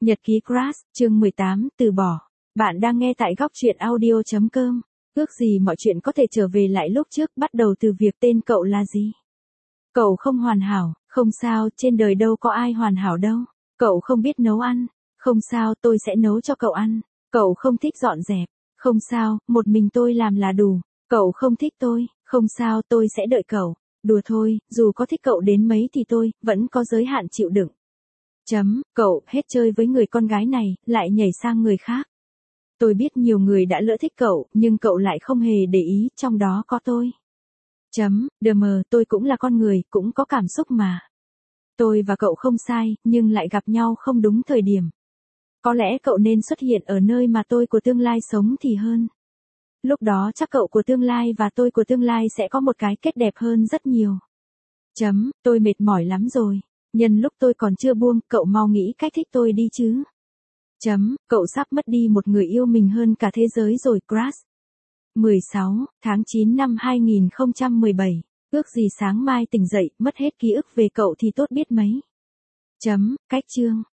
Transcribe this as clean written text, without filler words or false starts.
Nhật ký Crush, chương 18, từ bỏ. Bạn đang nghe tại góc truyện audio.com. Ước gì mọi chuyện có thể trở về lại lúc trước, bắt đầu từ việc tên cậu là gì. Cậu không hoàn hảo, không sao, trên đời đâu có ai hoàn hảo đâu. Cậu không biết nấu ăn, không sao, tôi sẽ nấu cho cậu ăn. Cậu không thích dọn dẹp, không sao, một mình tôi làm là đủ. Cậu không thích tôi, không sao, tôi sẽ đợi cậu. Đùa thôi, dù có thích cậu đến mấy thì tôi vẫn có giới hạn chịu đựng. Cậu hết chơi với người con gái này, lại nhảy sang người khác. Tôi biết nhiều người đã lỡ thích cậu, nhưng cậu lại không hề để ý, trong đó có tôi. Tôi cũng là con người, cũng có cảm xúc mà. Tôi và cậu không sai, nhưng lại gặp nhau không đúng thời điểm. Có lẽ cậu nên xuất hiện ở nơi mà tôi của tương lai sống thì hơn. Lúc đó chắc cậu của tương lai và tôi của tương lai sẽ có một cái kết đẹp hơn rất nhiều. Tôi mệt mỏi lắm rồi. Nhân lúc tôi còn chưa buông, cậu mau nghĩ cách thích tôi đi chứ. Cậu sắp mất đi một người yêu mình hơn cả thế giới rồi, Crush. 16 tháng 9 năm 2017. Ước gì sáng mai tỉnh dậy, mất hết ký ức về cậu thì tốt biết mấy. Cách chương.